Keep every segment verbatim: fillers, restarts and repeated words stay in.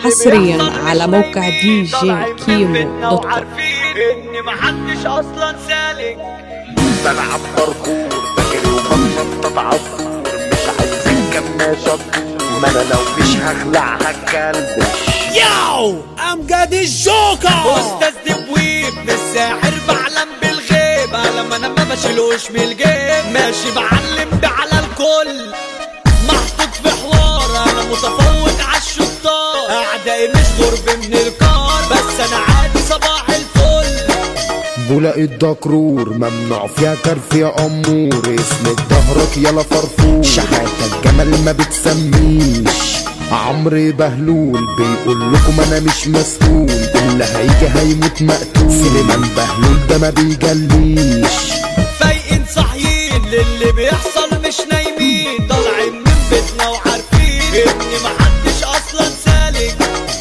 حصريا على موقع دي جي كيمو دوت كوم. اني محدش اصلا سالك، بلعب باركور بجري وبنطط عالسور، مش عايزين كماشة ما انا لو مش هخلع هتكلبش. ياو امجد الجوكر استاذ دبويب للساحر بعلم بالغيب، لما انا ما بشيلوش من الجيب ماشي بعلم على الكل، محطوط في حوار انا متفوق عالشطار، اعدائي مش غرب من الكار بس انا عادي صباح الفل. بولاق الدكرور ممنوع فيها كرف يا امور، اسند ظهرك يلا فرفور، شحاتة الجمل ما بتسميش. عمرو بهلول بيقول لكم انا مش مسؤول، اللي هيجي هيموت مقتول. سليمان بهلول ده ما بيجليش، فايقين صاحيين للي بيحصل مش نايمين، طالعين من بيتنا وعارفين اني محدش اصلا سالك.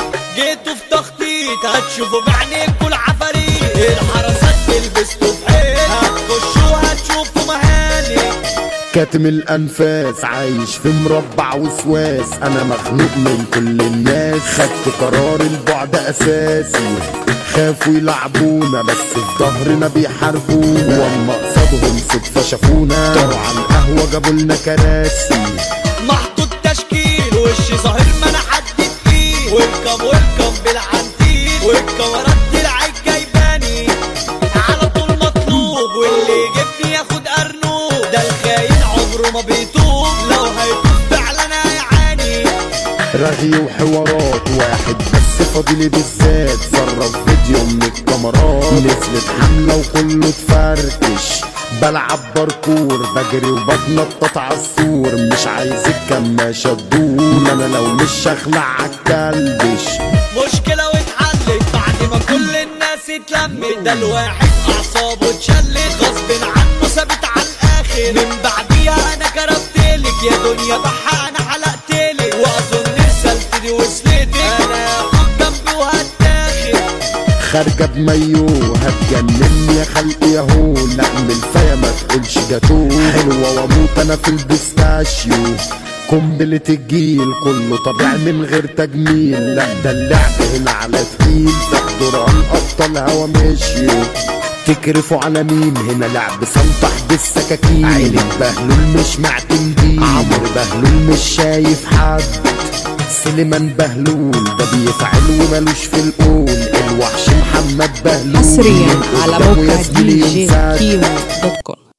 جيتوا في تخطيط هتشوفوا بعينيكوا العفاريت، الحراسات تلبسوا في حيل هتخشوا هتشوفوا مهالك. كاتم الانفاس عايش في مربع وسواس، انا مخنوق من كل الناس، خدت قرار البعد اساسي. خافوا يلعبونا بس في ظهرنا بيحاربونا، واما قصادهم صدفه شافونا طبعا قهوه جابولنا كراسي. محطوط تشكيل وشي ظاهر ما انا حد تقيل، ويلكم ويلكم بالعنتيل والكاميرات طلعت جايباني على طول مطلوب، واللي يجيبني ياخد ارنوب، ده الخاين عمره ما بيتوب لو هيتوب فعلا هيعاني. رغي وحوارات واحد بس فاضلي بالذات، صرف فيديو من الكاميرات نزلت حملة وكله اتفركش. بلعب باركور بجري وبتنطط عالسور، مش عايز الكماشة تدور، ما انا لو مش هخلع عالكلبش. مشكلة واتحلت بعد ما كل الناس اتلمت، ده الواحد اعصابه اتشلت غصب عنه ثابت على الاخر. من بعديها انا كرفتلك يا دنيا بحق انا حلقتلك، واظن رسالتي دي وصلتك، انا هاخد جنبي وهتاخد. خارجة بمايو هتجنني يا خلقي ياهو، نعمل فيا ما تقولش جاتو، حلوة واموت انا في البستاشيو. قنبلة الجيل كله طبيعي من غير تجميل، لا ده اللعب هنا على تقيل، تحضر على الابطال هوا مشيو. تكرفوا على مين هنا لعب سنطح بالسكاكين، عيلة بهلول مش معتمدين، عمرو بهلول مش شايف حد. سليمان بهلول ده بيفعل ومالوش في القول، الوحش محمد بهلول حصريا على موقع دي جي كيمو دوت كوم.